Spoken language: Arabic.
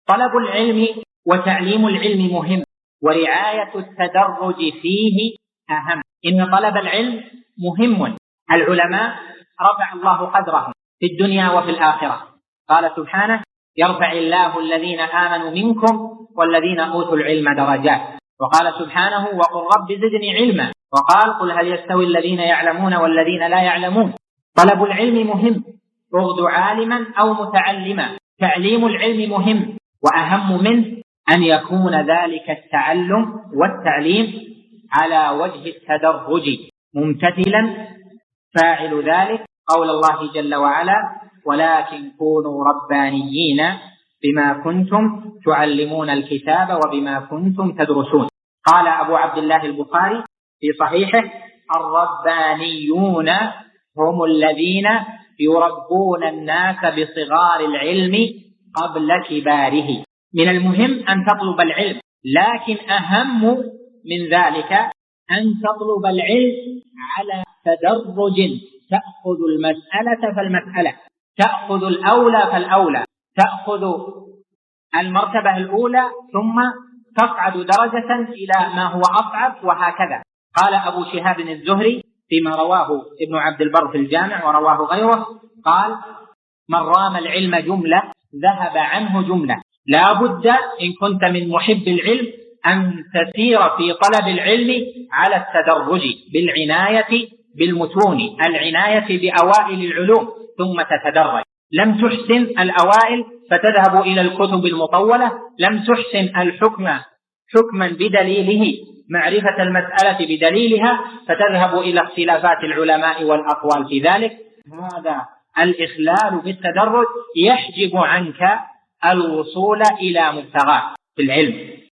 طلب العلم وتعليم العلم مهم، ورعاية التدرج فيه أهم. إن طلب العلم مهم. العلماء رفع الله قدرهم في الدنيا وفي الآخرة. قال سبحانه: يرفع الله الذين آمنوا منكم والذين أوتوا العلم درجات. وقال سبحانه: وقل رب زدني علما. وقال: قل هل يستوي الذين يعلمون والذين لا يعلمون. طلب العلم مهم، اغد عالما أو متعلما. تعليم العلم مهم، وأهم منه أن يكون ذلك التعلم والتعليم على وجه التدرج ممتثلا فاعل ذلك قول الله جل وعلا: ولكن كونوا ربانيين بما كنتم تعلمون الكتاب وبما كنتم تدرسون. قال أبو عبد الله البخاري في صحيحه: الربانيون هم الذين يربون الناس بصغار العلم قبل كباره. من المهم أن تطلب العلم، لكن أهم من ذلك أن تطلب العلم على تدرج، تأخذ المسألة فالمسألة، تأخذ الأولى فالأولى، تأخذ المرتبة الأولى ثم تصعد درجة إلى ما هو أصعب، وهكذا. قال أبو شهاب الزهري فيما رواه ابن عبد البر في الجامع ورواه غيره، قال: من رام العلم جملة ذهب عنه جملة. لا بد إن كنت من محب العلم أن تسير في طلب العلم على التدرج بالعناية بالمتون، العناية بأوائل العلوم، ثم تتدرج. لم تحسن الأوائل فتذهب إلى الكتب المطولة، لم تحسن الحكم حكما بدليله، معرفة المسألة بدليلها، فتذهب إلى اختلافات العلماء والأقوال في ذلك. هذا الإخلال بالتدرج يحجب عنك الوصول إلى مبتغاك في العلم.